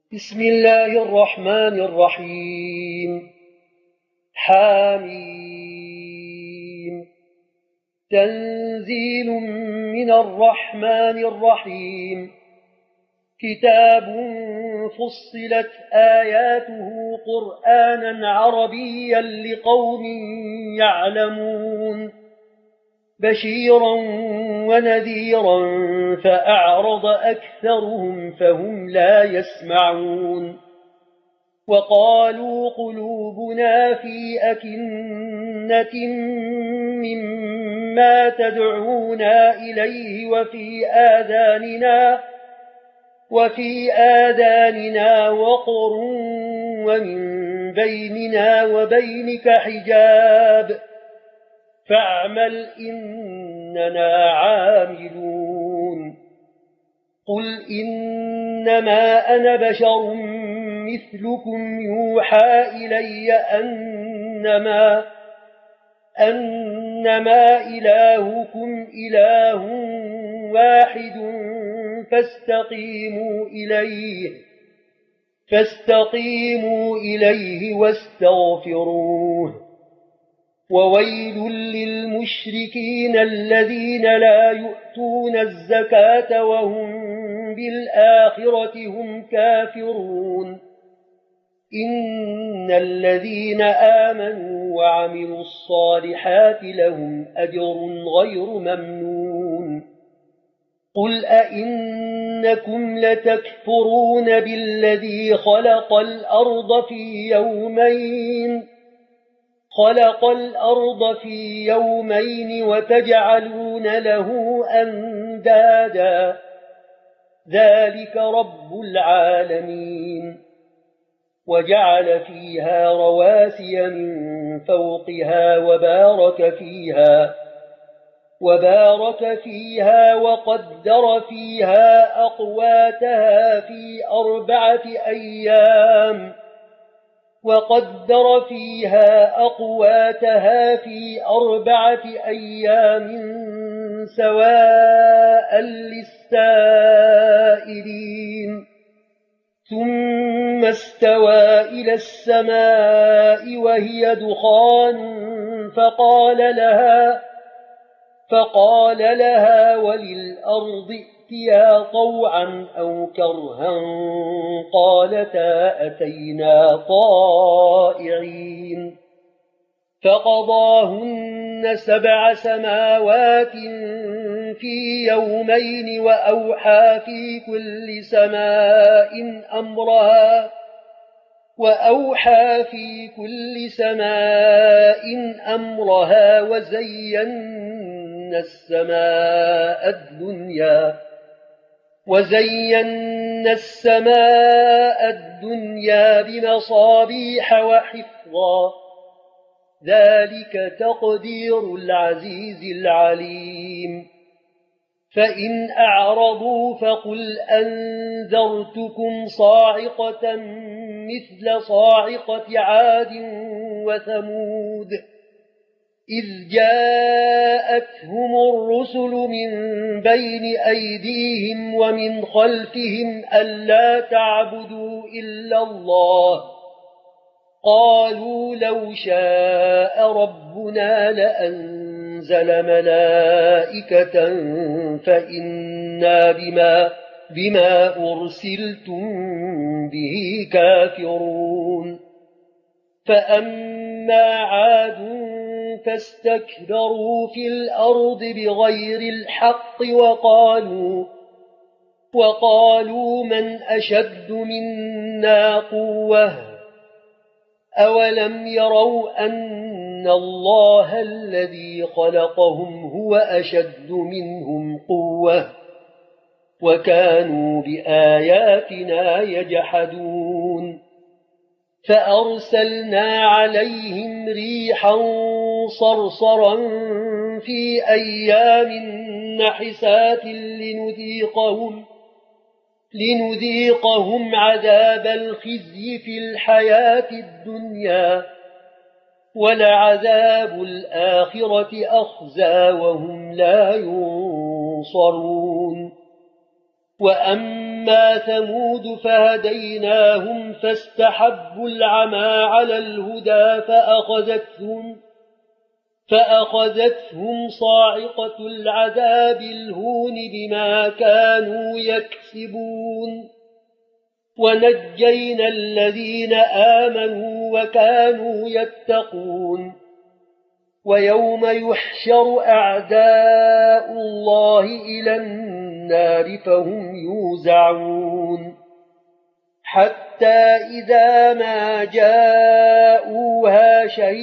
بسم الله الرحمن الرحيم. حاميم. تنزيل من الرحمن الرحيم. كتاب فصلت آياته قرآنا عربيا لقوم يعلمون بشيرا ونذيرا فأعرض أكثرهم فهم لا يسمعون وقالوا قلوبنا في أكنة مما تدعونا إليه وفي آذاننا وقر ومن بيننا وبينك حجاب فاعمل إننا عاملون. قل إنما أنا بشر مثلكم يوحى إلي أنما إلهكم إله واحد فاستقيموا إليه واستغفروه. وويل للمشركين الذين لا يؤتون الزكاة وهم بالآخرة هم كافرون. إن الذين آمنوا وعملوا الصالحات لهم أجر غير ممنون. قل أئنكم لتكفرون بالذي خلق الأرض في يومين وتجعلون له أندادا ذلك رب العالمين. وجعل فيها رواسي من فوقها وبارك فيها وقدر فيها أقواتها في 4 أيام سواء للسائلين. ثم استوى إلى السماء وهي دخان فقال لها وللأرض ائتيا طوعا أو كرها قالتا أتينا طائعين. فقضاهن 7 سماوات في يومين وأوحى في كل سماء أمرها وزينا السماء الدنيا بمصابيح وحفظا ذلك تقدير العزيز العليم. فإن أعرضوا فقل أنذرتكم صاعقة مثل صاعقة عاد وثمود إذ جاءتهم الرسل من بين أيديهم ومن خلفهم ألا تعبدوا إلا الله قالوا لو شاء ربنا لأنزل ملائكة فإنا بما أرسلتم به كافرون. فأما عاد فاستكبروا في الأرض بغير الحق وقالوا من أشد منا قوة أولم يروا أن الله الذي خلقهم هو أشد منهم قوة وكانوا بآياتنا يجحدون. فأرسلنا عليهم ريحا صرصرا في أيام نحسات لنذيقهم عذاب الخزي في الحياة الدنيا ولعذاب الآخرة أخزى وهم لا ينصرون. وأما وأما ثمود فهديناهم فاستحبوا العمى على الهدى فأخذتهم صاعقة العذاب الهون بما كانوا يكسبون ونجينا الذين آمنوا وكانوا يتقون ويوم يحشر أعداء الله إلى النار فهم يوزعون حتى إذا ما جاءوها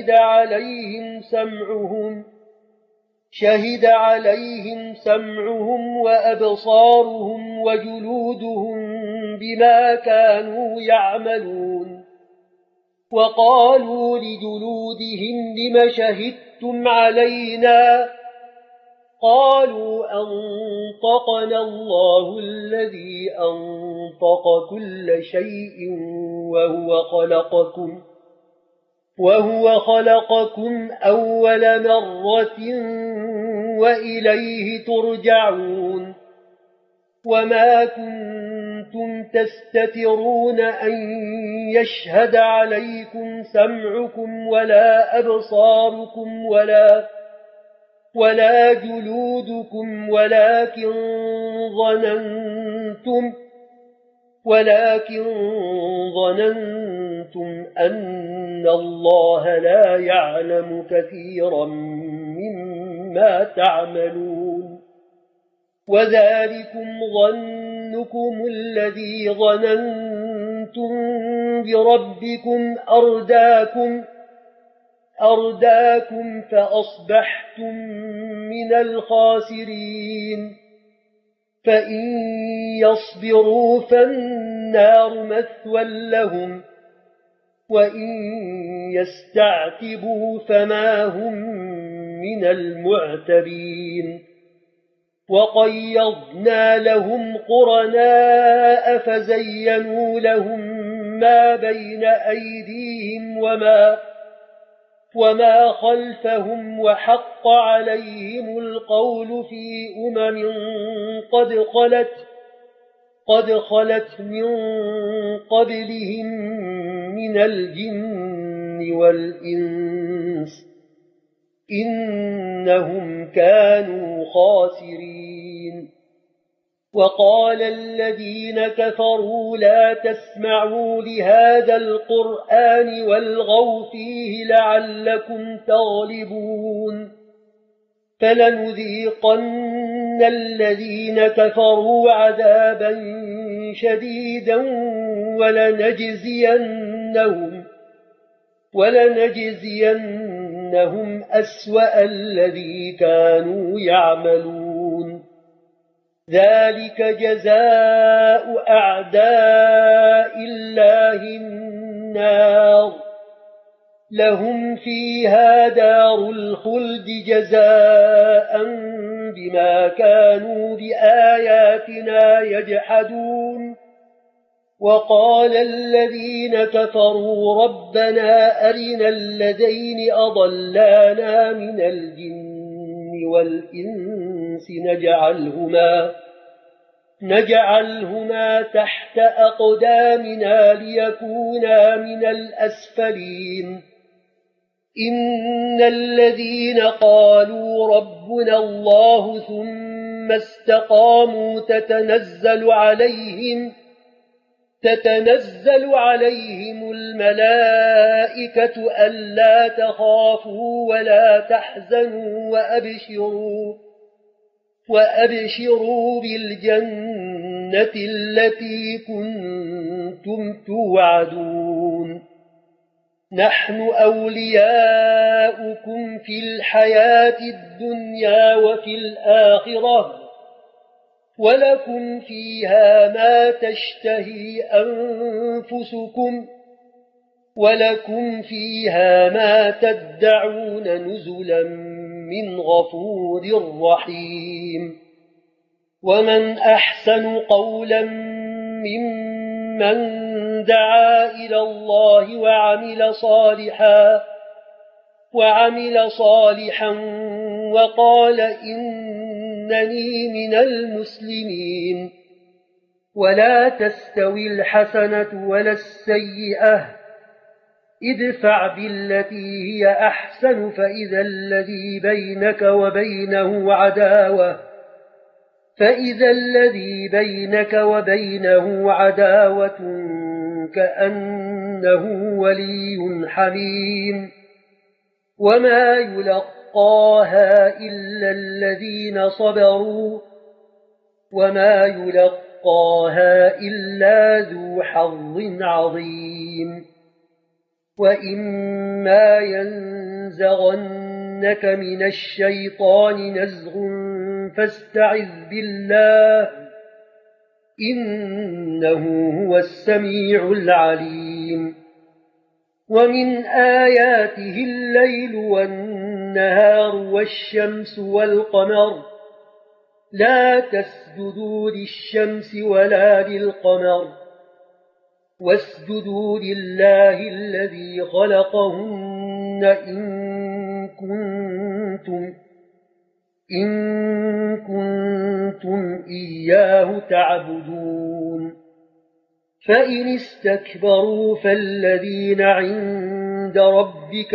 شهد عليهم سمعهم وأبصارهم وجلودهم بما كانوا يعملون وقالوا لجلودهم لم شهدتم علينا قالوا أنطقنا الله الذي أنطق كل شيء وهو خلقكم أول مرة وإليه ترجعون وما كنتم تستترون أن يشهد عليكم سمعكم ولا أبصاركم ولا جلودكم ولكن ظننتم أن الله لا يعلم كثيرا مما تعملون وذلكم ظنكم الذي ظننتم بربكم أرداكم فأصبحتم من الخاسرين فإن يصبروا فالنار مثوى لهم وإن يستعتبوا فما هم من المعتبين وقيضنا لهم قرناء فزينوا لهم ما بين أيديهم وما خلفهم وحق عليهم القول في قد خلت من قبلهم من الجن والإنس إنهم كانوا خاسرين وقال الذين كفروا لا تسمعوا لهذا القرآن والغوا فيه لعلكم تغلبون فلنذيقن الذين كفروا عذابا شديدا ولنجزينهم أسوأ الذي كانوا يعملون ذلك جزاء أعداء الله النار لهم فيها دار الخلد جزاء بما كانوا بآياتنا يجحدون وقال الذين كفروا ربنا أرنا الذين أضلانا من الجن والإنس نجعلهما تحت أقدامنا ليكونا من الأسفلين إن الذين قالوا ربنا الله ثم استقاموا تتنزل عليهم الملائكة ألا تخافوا ولا تحزنوا وأبشروا بالجنة التي كنتم توعدون نحن أولياؤكم في الحياة الدنيا وفي الآخرة ولكم فيها ما تشتهي أنفسكم ولكم فيها ما تدعون نزلا من غفور رحيم ومن أحسن قولا ممن دعا إلى الله وعمل صالحا وقال إنني من المسلمين ولا تستوي الحسنة ولا السيئة ادفع بالتي هي أحسن فإذا الذي بينك وبينه عداوة كأنه ولي حميم وما يلقاها إلا الذين صبروا وما يلقاها إلا ذو حظ عظيم وإما ينزغنك من الشيطان نزغ فاستعذ بالله إنه هو السميع العليم ومن آياته الليل والنهار والشمس والقمر لا تسجدوا للشمس ولا للقمر واسجدوا لله الذي خلقهن إن كنتم إياه تعبدون فإن استكبروا فالذين عند ربك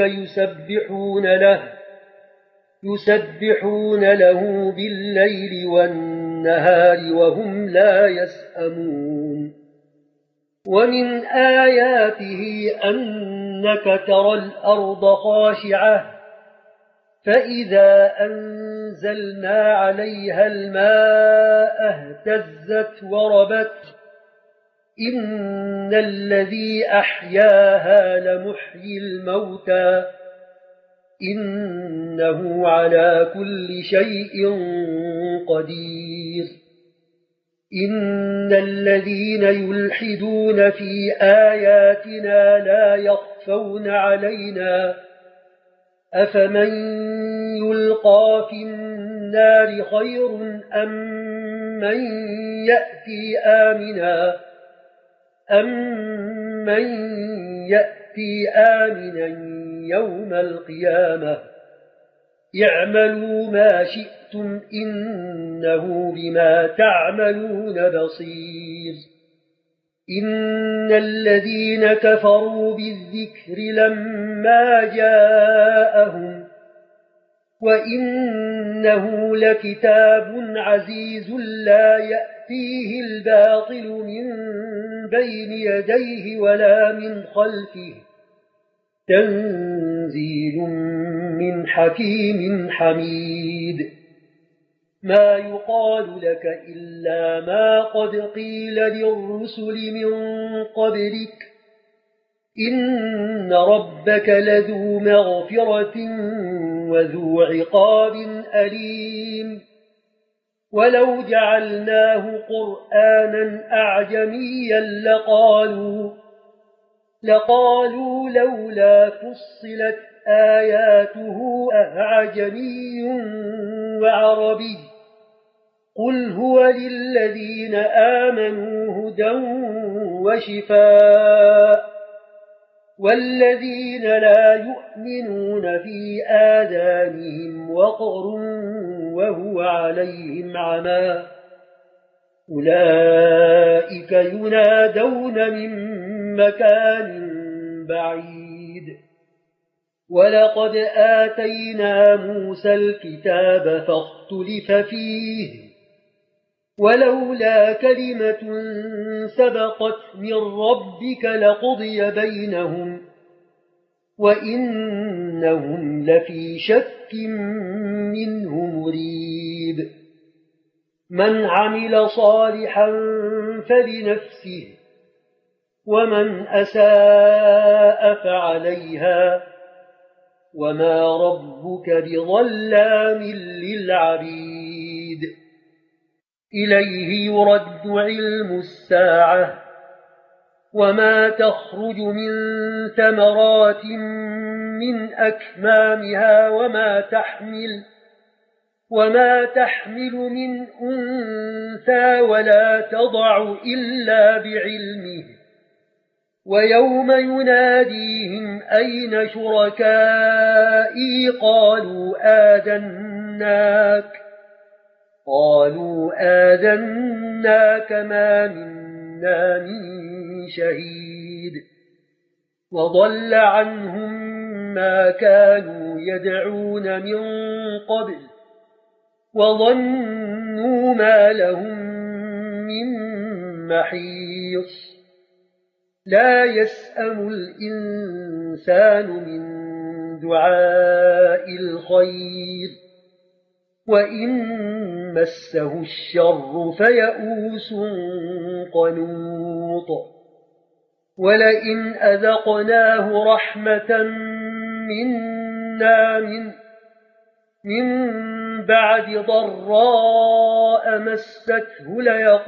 يسبحون له بالليل والنهار وهم لا يسأمون ومن آياته أنك ترى الأرض خاشعة فإذا أنزلنا عليها الماء اهتزت وربت إن الذي أحياها لمحيي الموتى إنه على كل شيء قدير إن الذين يلحدون في آياتنا لا يخفون علينا أفمن يلقى في النار خير أم من يأتي آمنا يوم القيامة اعملوا ما شئتم إنه بما تعملون بصير إن الذين كفروا بالذكر لما جاءهم وإنه لكتاب عزيز لا يأتيه الباطل من بين يديه ولا من خلفه تنزيل من حكيم حميد ما يقال لك إلا ما قد قيل للرسل من قبلك إن ربك لذو مغفرة وذو عقاب أليم ولو جعلناه قرآنا أعجميا لقالوا لولا فصلت آياته أعجمي وعربي قل هو للذين آمنوا هدى وشفاء والذين لا يؤمنون في آذانهم وقر وهو عليهم عمى أولئك ينادون من مكان بعيد ولقد آتينا موسى الكتاب فاختلف فيه ولولا كلمة سبقت من ربك لقضي بينهم وإنهم لفي شك منه مريب من عمل صالحا فلنفسه ومن أساء فعليها وما ربك بظلام للعبيد إليه يرد علم الساعة وما تخرج من ثمرات من أكمامها وما تحمل من أنثى ولا تضع إلا بعلمه ويوم يناديهم أين شركائي قالوا آذناك قالوا آذناك ما منا من شهيد وضل عنهم ما كانوا يدعون من قبل وظنوا ما لهم من محيص لا يسأم الإنسان من دعاء الخير وإن مسه الشر فيئوس قنوط ولئن أذقناه رحمة منا من بعد ضراء مسته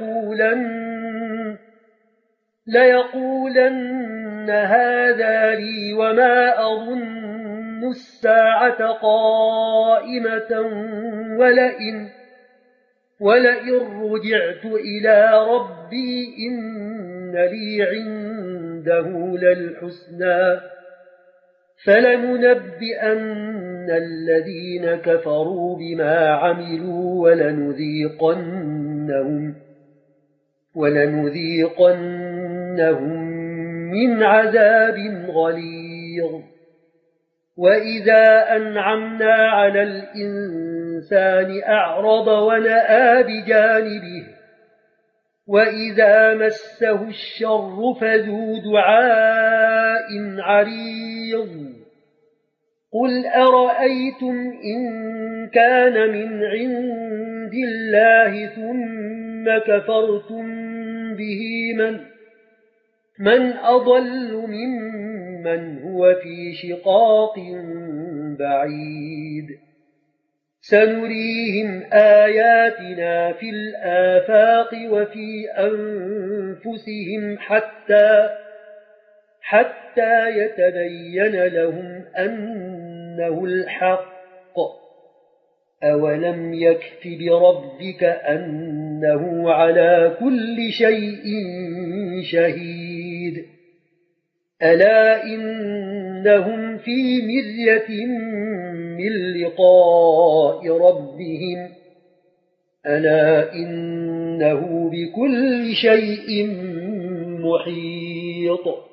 ليقولن هذا لي وما أظن الساعة قائمة ولئن رجعت إلى ربي إن لي عنده للحسنى فلننبئن الذين كفروا بما عملوا ولنذيقنهم من عذاب غليظ وإذا أنعمنا على الإنسان أعرض ونأى بجانبه وإذا مسه الشر فذو دعاء عريض قل أرأيتم إن كان من عند الله ثم كفرتم به من أضل ممن هو في شقاق بعيد سنريهم آياتنا في الآفاق وفي أنفسهم حتى يتبين لهم أنه الحق أولم يكف بربك أنه على كل شيء شهيد ألا إنهم في مرية من لقاء ربهم ألا إنه بكل شيء محيط